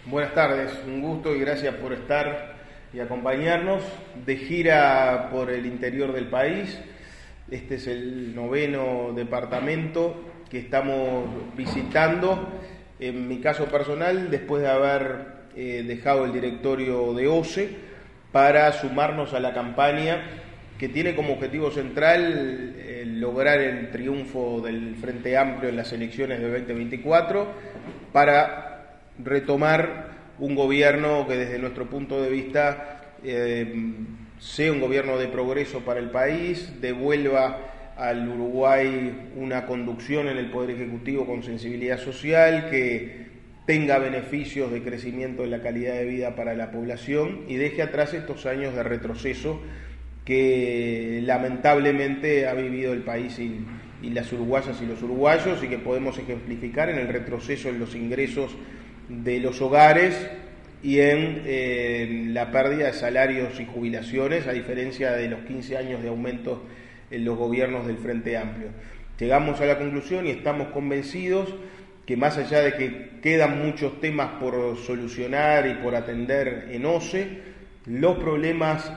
Buenas tardes, un gusto y gracias por estar y acompañarnos de gira por el interior del país. Este es el 9º departamento que estamos visitando. En mi caso personal, después de haber dejado el directorio de OCE para sumarnos a la campaña que tiene como objetivo central lograr el triunfo del Frente Amplio en las elecciones de 2024 para retomar un gobierno que desde nuestro punto de vista sea un gobierno de progreso para el país, devuelva al Uruguay una conducción en el Poder Ejecutivo con sensibilidad social, que tenga beneficios de crecimiento de la calidad de vida para la población y deje atrás estos años de retroceso que lamentablemente ha vivido el país y las uruguayas y los uruguayos, y que podemos ejemplificar en el retroceso en los ingresos de los hogares y en la pérdida de salarios y jubilaciones, a diferencia de los 15 años de aumentos en los gobiernos del Frente Amplio. Llegamos a la conclusión y estamos convencidos que, más allá de que quedan muchos temas por solucionar y por atender en OCE, los problemas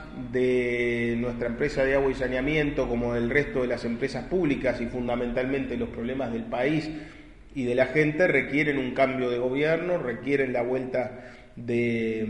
de nuestra empresa de agua y saneamiento, como del resto de las empresas públicas, y fundamentalmente los problemas del país y de la gente, requieren un cambio de gobierno, requieren la vuelta de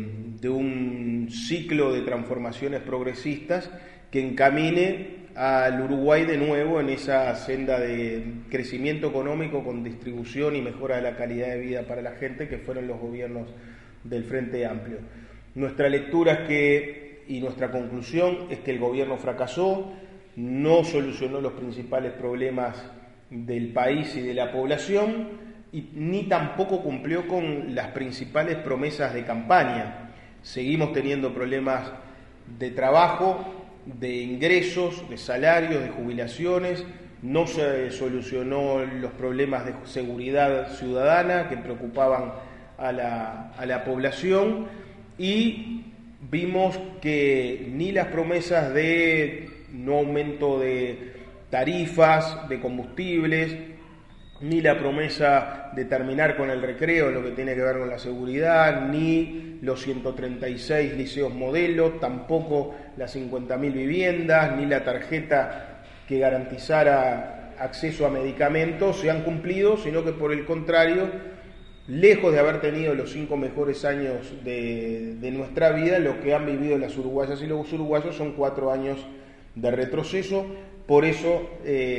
un ciclo de transformaciones progresistas que encamine al Uruguay de nuevo en esa senda de crecimiento económico con distribución y mejora de la calidad de vida para la gente, que fueron los gobiernos del Frente Amplio. Nuestra lectura y nuestra conclusión es que el gobierno fracasó, no solucionó los principales problemas del país y de la población, ni tampoco cumplió con las principales promesas de campaña. Seguimos teniendo problemas de trabajo, de ingresos, de salarios, de jubilaciones. No se solucionó los problemas de seguridad ciudadana que preocupaban a la población, y vimos que ni las promesas de no aumento de tarifas de combustibles, ni la promesa de terminar con el recreo en lo que tiene que ver con la seguridad, ni los 136 liceos modelos, tampoco las 50.000 viviendas, ni la tarjeta que garantizara acceso a medicamentos se han cumplido, sino que por el contrario, lejos de haber tenido los 5 mejores años de nuestra vida, lo que han vivido las uruguayas y los uruguayos son 4 años de retroceso. Por eso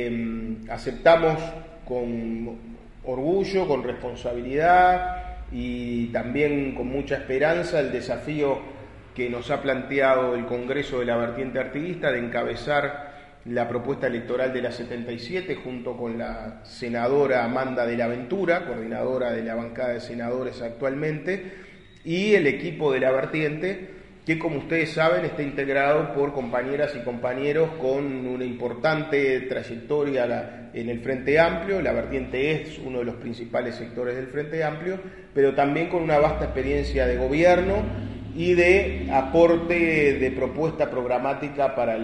aceptamos con orgullo, con responsabilidad y también con mucha esperanza el desafío que nos ha planteado el Congreso de la Vertiente Artiguista de encabezar la propuesta electoral de la 77 junto con la senadora Amanda de la Ventura, coordinadora de la bancada de senadores actualmente, y el equipo de la Vertiente, que, como ustedes saben, está integrado por compañeras y compañeros con una importante trayectoria en el Frente Amplio. La Vertiente es uno de los principales sectores del Frente Amplio, pero también con una vasta experiencia de gobierno y de aporte de propuesta programática para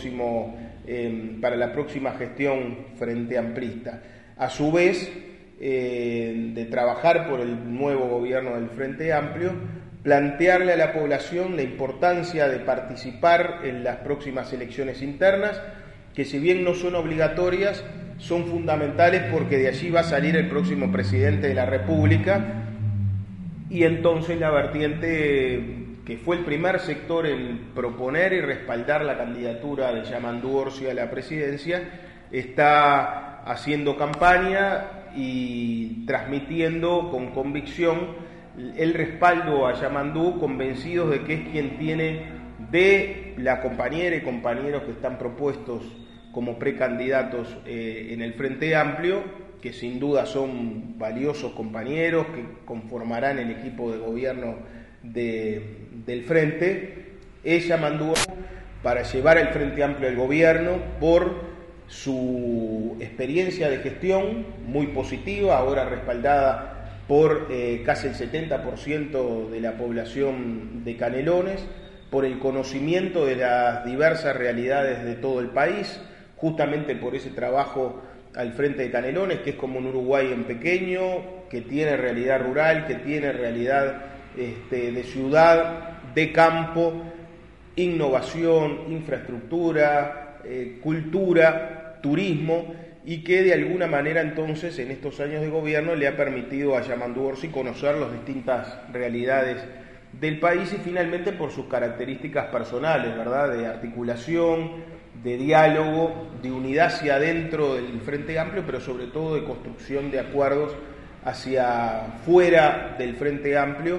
la próxima gestión frente amplista. A su vez, de trabajar por el nuevo gobierno del Frente Amplio, plantearle a la población la importancia de participar en las próximas elecciones internas, que si bien no son obligatorias, son fundamentales porque de allí va a salir el próximo presidente de la República, y entonces la Vertiente, que fue el primer sector en proponer y respaldar la candidatura de Yamandú Orsi a la presidencia, está haciendo campaña y transmitiendo con convicción el respaldo a Yamandú, convencidos de que es quien tiene de la compañera y compañeros que están propuestos como precandidatos en el Frente Amplio, que sin duda son valiosos compañeros que conformarán el equipo de gobierno del Frente, es Yamandú para llevar al Frente Amplio al gobierno por su experiencia de gestión muy positiva, ahora respaldada por casi el 70% de la población de Canelones, por el conocimiento de las diversas realidades de todo el país, justamente por ese trabajo al frente de Canelones, que es como un Uruguay en pequeño, que tiene realidad rural, que tiene realidad de ciudad, de campo, innovación, infraestructura, cultura, turismo, y que de alguna manera entonces en estos años de gobierno le ha permitido a Yamandu Orsi conocer las distintas realidades del país y finalmente por sus características personales, ¿verdad? De articulación, de diálogo, de unidad hacia adentro del Frente Amplio, pero sobre todo de construcción de acuerdos hacia fuera del Frente Amplio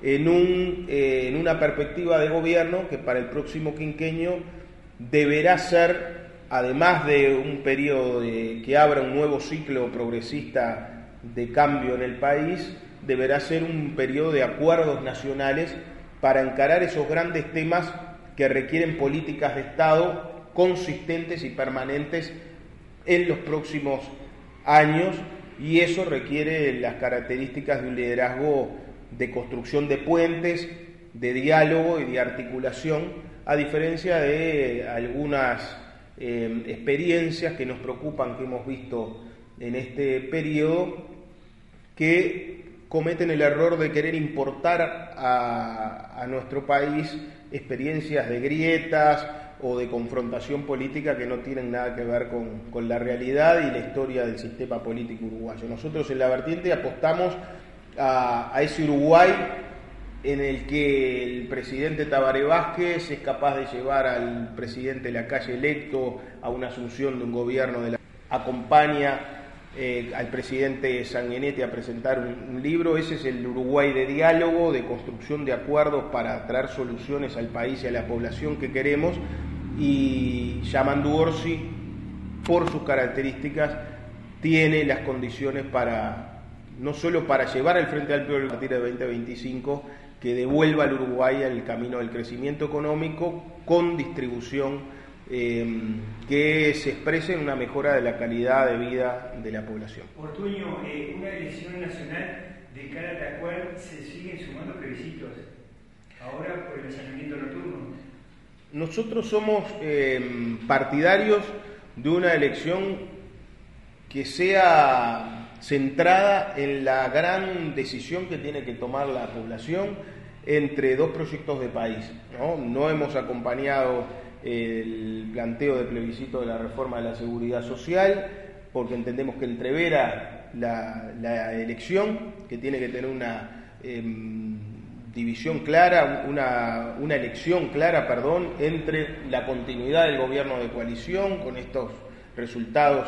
en una perspectiva de gobierno que para el próximo quinquenio deberá ser, además de un periodo que abra un nuevo ciclo progresista de cambio en el país, deberá ser un periodo de acuerdos nacionales para encarar esos grandes temas que requieren políticas de Estado consistentes y permanentes en los próximos años, y eso requiere las características de un liderazgo de construcción de puentes, de diálogo y de articulación, a diferencia de algunas experiencias que nos preocupan, que hemos visto en este periodo, que cometen el error de querer importar a nuestro país experiencias de grietas o de confrontación política que no tienen nada que ver con la realidad y la historia del sistema político uruguayo. Nosotros en La Vertiente apostamos a ese Uruguay en el que el presidente Tabaré Vázquez es capaz de llevar al presidente Lacalle electo a una asunción de un gobierno acompaña al presidente Sanguinetti a presentar un libro. Ese es el Uruguay de diálogo, de construcción de acuerdos para traer soluciones al país y a la población que queremos, y Yamandu Orsi, por sus características, tiene las condiciones para, no solo para llevar al Frente Amplio a partir de 2025, que devuelva al Uruguay al camino del crecimiento económico con distribución que se exprese en una mejora de la calidad de vida de la población. Ortuño, una elección nacional de cara a la cual se siguen sumando plebiscitos, ahora por el allanamiento nocturno. Nosotros somos partidarios de una elección que sea centrada en la gran decisión que tiene que tomar la población entre dos proyectos de país, ¿no? No hemos acompañado el planteo de plebiscito de la reforma de la seguridad social porque entendemos que entrevera la elección, que tiene que tener una división clara, una elección clara, entre la continuidad del gobierno de coalición con estos resultados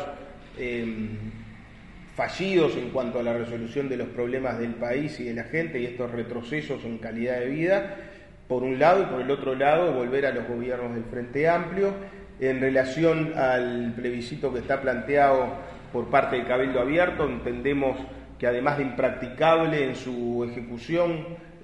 fallidos en cuanto a la resolución de los problemas del país y de la gente, y estos retrocesos en calidad de vida, por un lado, y por el otro lado, volver a los gobiernos del Frente Amplio. En relación al plebiscito que está planteado por parte del Cabildo Abierto, entendemos que además de impracticable en su ejecución,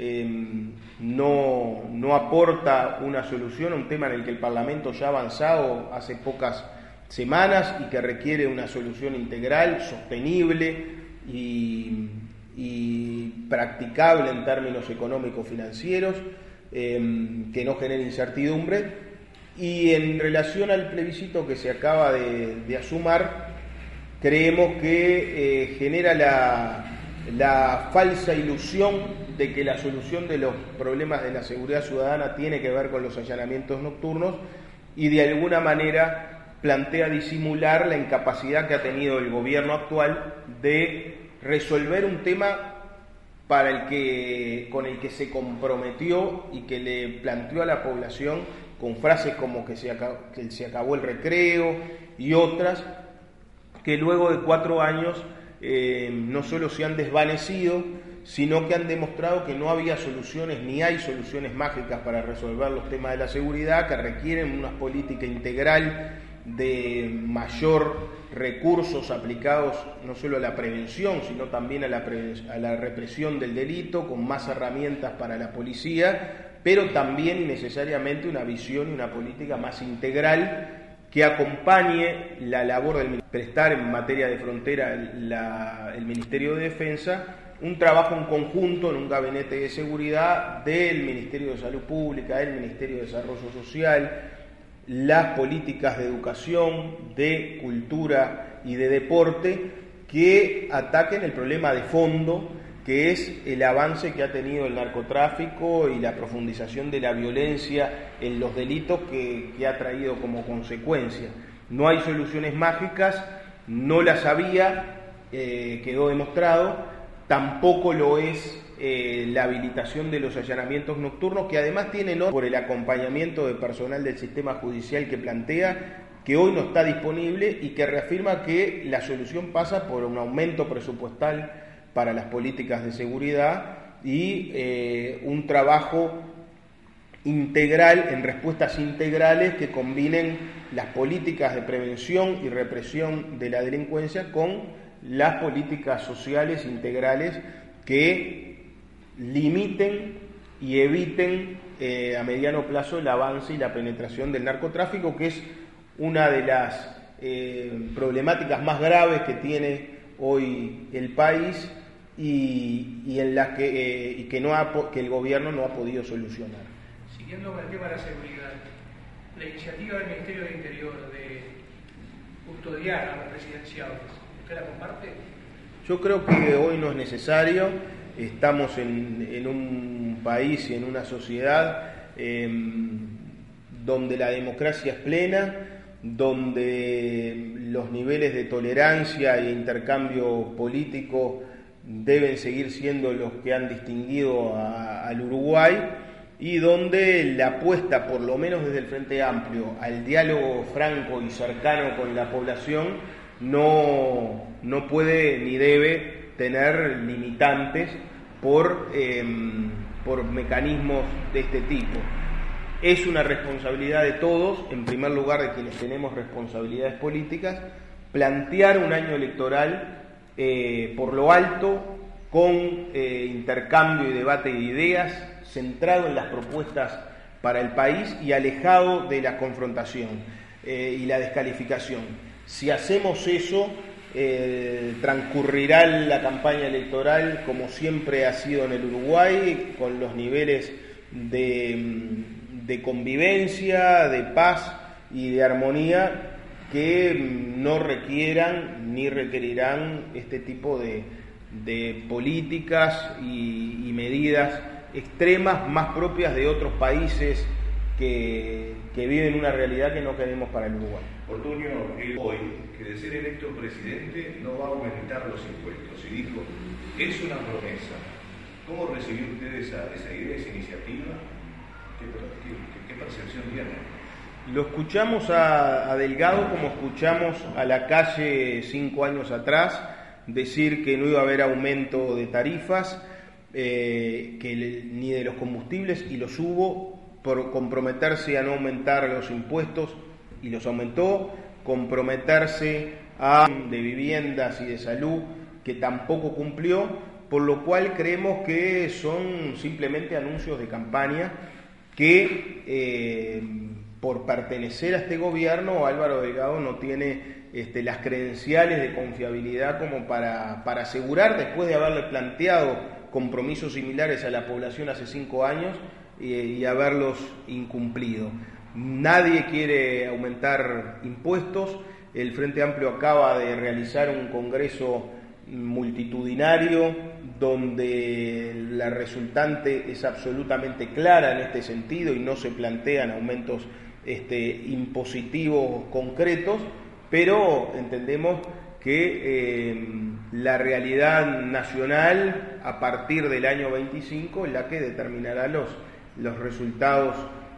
no aporta una solución a un tema en el que el Parlamento ya ha avanzado hace pocas semanas y que requiere una solución integral, sostenible y practicable en términos económico-financieros, que no genere incertidumbre. Y en relación al plebiscito que se acaba de asumar, creemos que genera la falsa ilusión de que la solución de los problemas de la seguridad ciudadana tiene que ver con los allanamientos nocturnos, y de alguna manera plantea disimular la incapacidad que ha tenido el gobierno actual de resolver un tema con el que se comprometió y que le planteó a la población con frases como que se acabó el recreo y otras que luego de 4 años no solo se han desvanecido, sino que han demostrado que no había soluciones ni hay soluciones mágicas para resolver los temas de la seguridad, que requieren una política integral de mayor recursos aplicados no solo a la prevención, sino también a la represión del delito, con más herramientas para la policía, pero también y necesariamente una visión y una política más integral que acompañe la labor del prestar en materia de frontera el Ministerio de Defensa, un trabajo en conjunto en un gabinete de seguridad del Ministerio de Salud Pública, del Ministerio de Desarrollo Social, las políticas de educación, de cultura y de deporte que ataquen el problema de fondo que es el avance que ha tenido el narcotráfico y la profundización de la violencia en los delitos que ha traído como consecuencia. No hay soluciones mágicas, no las había, quedó demostrado, tampoco lo es la habilitación de los allanamientos nocturnos, que además tienen por el acompañamiento de personal del sistema judicial que plantea, que hoy no está disponible y que reafirma que la solución pasa por un aumento presupuestal para las políticas de seguridad y un trabajo integral, en respuestas integrales que combinen las políticas de prevención y represión de la delincuencia con las políticas sociales integrales que limiten y eviten a mediano plazo el avance y la penetración del narcotráfico, que es una de las problemáticas más graves que tiene hoy el país y en las que el gobierno no ha podido solucionar. Siguiendo con el tema de la seguridad, la iniciativa del Ministerio del Interior de custodiar a los presidenciales, ¿usted la comparte? Yo creo que hoy no es necesario. Estamos en un país y en una sociedad donde la democracia es plena, donde los niveles de tolerancia e intercambio político deben seguir siendo los que han distinguido al Uruguay, y donde la apuesta, por lo menos desde el Frente Amplio, al diálogo franco y cercano con la población no puede ni debe tener limitantes por mecanismos de este tipo. Es una responsabilidad de todos, en primer lugar de quienes tenemos responsabilidades políticas, plantear un año electoral por lo alto, con intercambio y debate de ideas, centrado en las propuestas para el país y alejado de la confrontación y la descalificación. Si hacemos eso, transcurrirá la campaña electoral como siempre ha sido en el Uruguay, con los niveles de convivencia, de paz y de armonía que no requieran ni requerirán este tipo de políticas y medidas extremas más propias de otros países que viven una realidad que no queremos para el Uruguay. Ortuño, hoy, que de ser electo presidente no va a aumentar los impuestos, y dijo, es una promesa. ¿Cómo recibió usted esa idea, esa iniciativa? ¿Qué percepción tiene? Lo escuchamos a Delgado como escuchamos a Lacalle 5 años atrás decir que no iba a haber aumento de tarifas, ni de los combustibles, y los hubo, por comprometerse a no aumentar los impuestos y los aumentó, comprometerse de viviendas y de salud que tampoco cumplió, por lo cual creemos que son simplemente anuncios de campaña que por pertenecer a este gobierno Álvaro Delgado no tiene las credenciales de confiabilidad como para asegurar, después de haberle planteado compromisos similares a la población hace 5 años y haberlos incumplido. Nadie quiere aumentar impuestos. El Frente Amplio acaba de realizar un congreso multitudinario donde la resultante es absolutamente clara en este sentido y no se plantean aumentos impositivos concretos, pero entendemos que la realidad nacional a partir del año 25 es la que determinará los resultados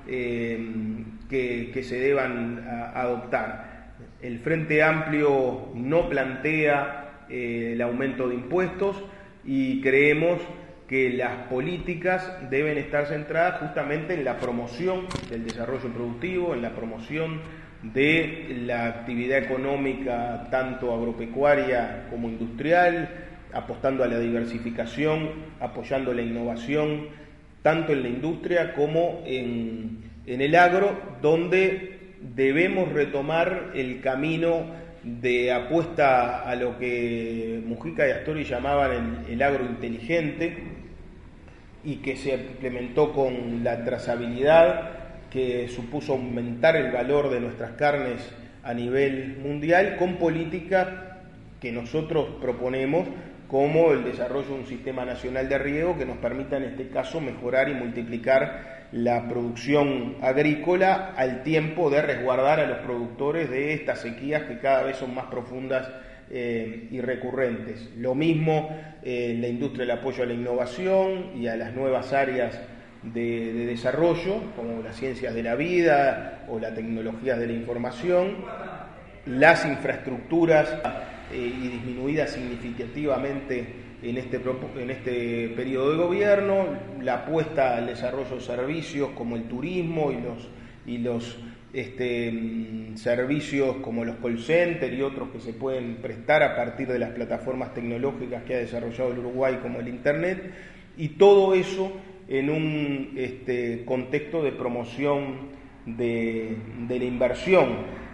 que se deban adoptar. El Frente Amplio no plantea el aumento de impuestos y creemos que las políticas deben estar centradas justamente en la promoción del desarrollo productivo, en la promoción de la actividad económica tanto agropecuaria como industrial, apostando a la diversificación, apoyando la innovación, tanto en la industria como en el agro, donde debemos retomar el camino de apuesta a lo que Mujica y Astori llamaban el agro inteligente y que se implementó con la trazabilidad, que supuso aumentar el valor de nuestras carnes a nivel mundial, con políticas que nosotros proponemos como el desarrollo de un sistema nacional de riego que nos permita en este caso mejorar y multiplicar la producción agrícola al tiempo de resguardar a los productores de estas sequías que cada vez son más profundas y recurrentes. Lo mismo la industria del apoyo a la innovación y a las nuevas áreas de desarrollo, como las ciencias de la vida o las tecnologías de la información, las infraestructuras y disminuidas significativamente en este periodo de gobierno, la apuesta al desarrollo de servicios como el turismo y los servicios como los call centers y otros que se pueden prestar a partir de las plataformas tecnológicas que ha desarrollado el Uruguay, como el Internet, y todo eso en un contexto de promoción de la inversión.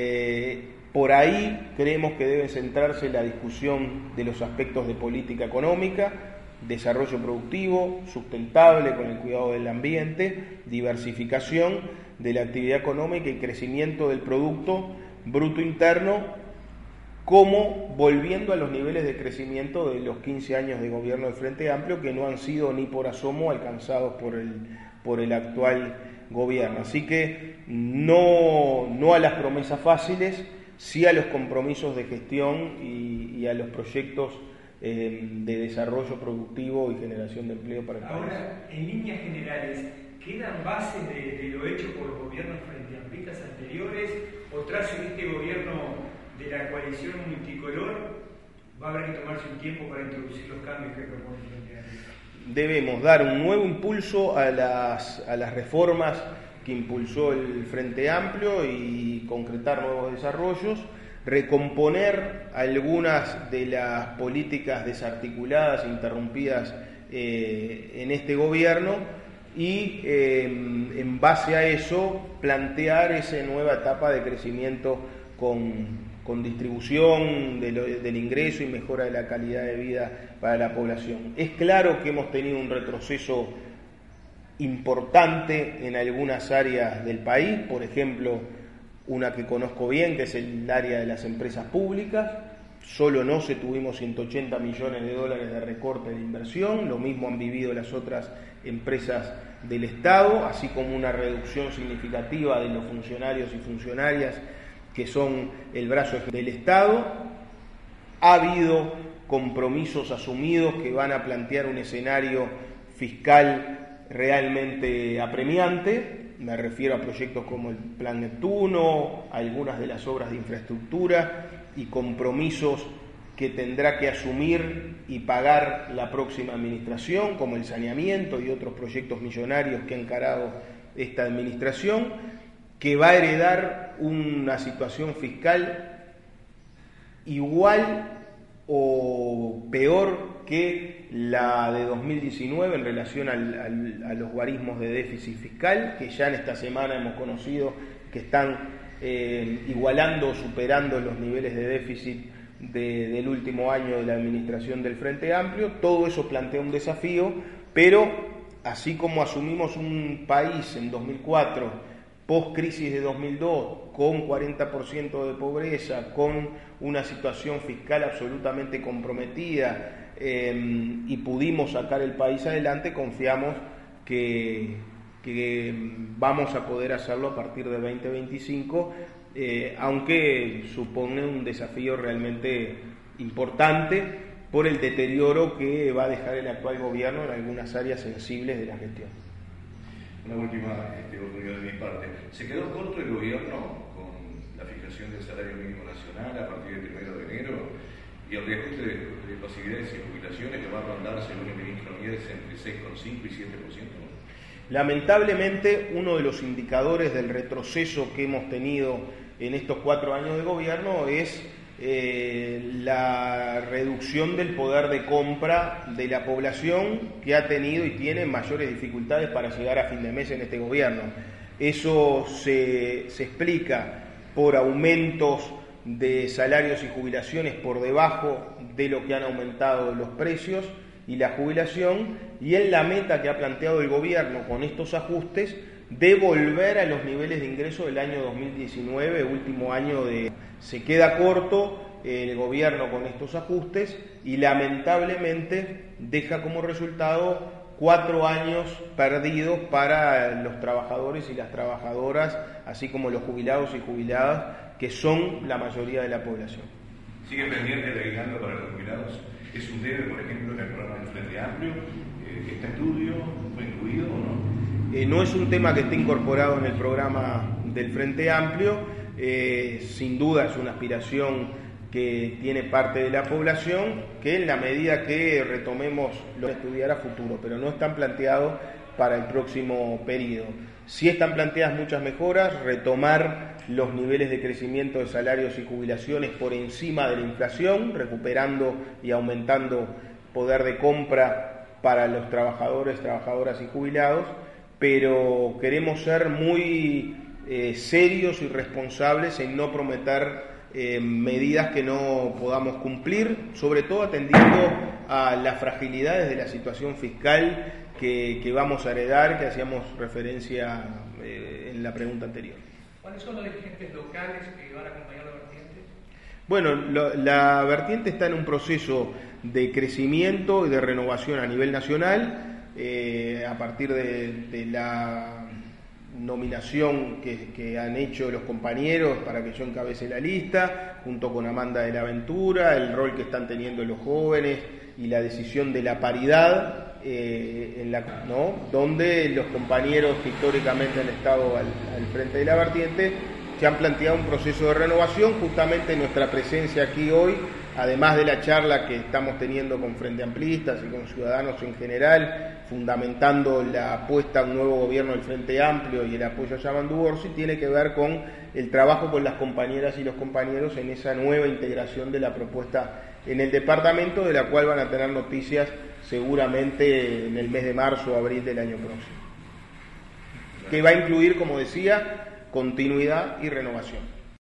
Por ahí creemos que debe centrarse la discusión de los aspectos de política económica, desarrollo productivo, sustentable con el cuidado del ambiente, diversificación de la actividad económica y crecimiento del Producto Bruto Interno, como volviendo a los niveles de crecimiento de los 15 años de gobierno del Frente Amplio, que no han sido ni por asomo alcanzados por el actual gobierno. Así que no a las promesas fáciles, sí a los compromisos de gestión y a los proyectos de desarrollo productivo y generación de empleo para el país. Ahora, en líneas generales, ¿quedan bases de lo hecho por los gobiernos frente-amplistas anteriores o tras este gobierno de la coalición multicolor va a haber que tomarse un tiempo para introducir los cambios que propone el Frente Amplio? Debemos dar un nuevo impulso a las reformas que impulsó el Frente Amplio y concretar nuevos desarrollos, recomponer algunas de las políticas desarticuladas e interrumpidas en este gobierno y en base a eso plantear esa nueva etapa de crecimiento con distribución del ingreso y mejora de la calidad de vida para la población. Es claro que hemos tenido un retroceso importante en algunas áreas del país, por ejemplo, una que conozco bien, que es el área de las empresas públicas. Solo no se tuvimos 180 millones de dólares de recorte de inversión, lo mismo han vivido las otras empresas del Estado, así como una reducción significativa de los funcionarios y funcionarias que son el brazo del Estado. Ha habido compromisos asumidos que van a plantear un escenario fiscal realmente apremiante. Me refiero a proyectos como el Plan Neptuno, algunas de las obras de infraestructura y compromisos que tendrá que asumir y pagar la próxima administración, como el saneamiento y otros proyectos millonarios que ha encarado esta administración, que va a heredar una situación fiscal igual o peor que la de 2019 en relación a los guarismos de déficit fiscal, que ya en esta semana hemos conocido que están igualando o superando los niveles de déficit del último año de la administración del Frente Amplio. Todo eso plantea un desafío, pero así como asumimos un país en 2004, post-crisis de 2002, con 40% de pobreza, con una situación fiscal absolutamente comprometida, y pudimos sacar el país adelante, confiamos que vamos a poder hacerlo a partir de 2025, aunque supone un desafío realmente importante por el deterioro que va a dejar el actual gobierno en algunas áreas sensibles de la gestión. Una última oportunidad de mi parte. ¿Se quedó corto el gobierno con la fijación del salario mínimo nacional a partir del 1 de enero y el reajuste de posibilidades y jubilaciones que va a rondar, según el ministro Mieres, entre 6,5 y 7%? Lamentablemente, uno de los indicadores del retroceso que hemos tenido en estos 4 años de gobierno es la reducción del poder de compra de la población, que ha tenido y tiene mayores dificultades para llegar a fin de mes en este gobierno. Eso se explica por aumentos de salarios y jubilaciones por debajo de lo que han aumentado los precios y la jubilación, y en la meta que ha planteado el gobierno con estos ajustes de volver a los niveles de ingreso del año 2019, último año de... Se queda corto el gobierno con estos ajustes y lamentablemente deja como resultado 4 años perdidos para los trabajadores y las trabajadoras, así como los jubilados y jubiladas, que son la mayoría de la población. ¿Sigue pendiente el aguinaldo para los jubilados? ¿Es un debe, por ejemplo, en el programa del Frente Amplio? ¿Este estudio fue incluido o no? No es un tema que esté incorporado en el programa del Frente Amplio, sin duda es una aspiración que tiene parte de la población, que en la medida que retomemos lo de estudiar a futuro, pero no están planteados para el próximo periodo. Sí están planteadas muchas mejoras, retomar los niveles de crecimiento de salarios y jubilaciones por encima de la inflación, recuperando y aumentando poder de compra para los trabajadores, trabajadoras y jubilados, pero queremos ser muy serios y responsables en no prometer medidas que no podamos cumplir, sobre todo atendiendo a las fragilidades de la situación fiscal que vamos a heredar, que hacíamos referencia en la pregunta anterior. ¿Cuáles son los dirigentes locales que van a acompañar la vertiente? Bueno, la vertiente está en un proceso de crecimiento y de renovación a nivel nacional, a partir de la nominación que han hecho los compañeros para que yo encabece la lista, junto con Amanda de la Ventura, el rol que están teniendo los jóvenes y la decisión de la paridad, donde los compañeros que históricamente han estado al frente de la vertiente se han planteado un proceso de renovación. Justamente nuestra presencia aquí hoy, además de la charla que estamos teniendo con Frente Amplistas y con ciudadanos en general, fundamentando la apuesta a un nuevo gobierno del Frente Amplio y el apoyo a Yamandu Orsi, tiene que ver con el trabajo con las compañeras y los compañeros en esa nueva integración de la propuesta en el departamento, de la cual van a tener noticias seguramente en el mes de marzo o abril del año próximo, que va a incluir, como decía, continuidad y renovación.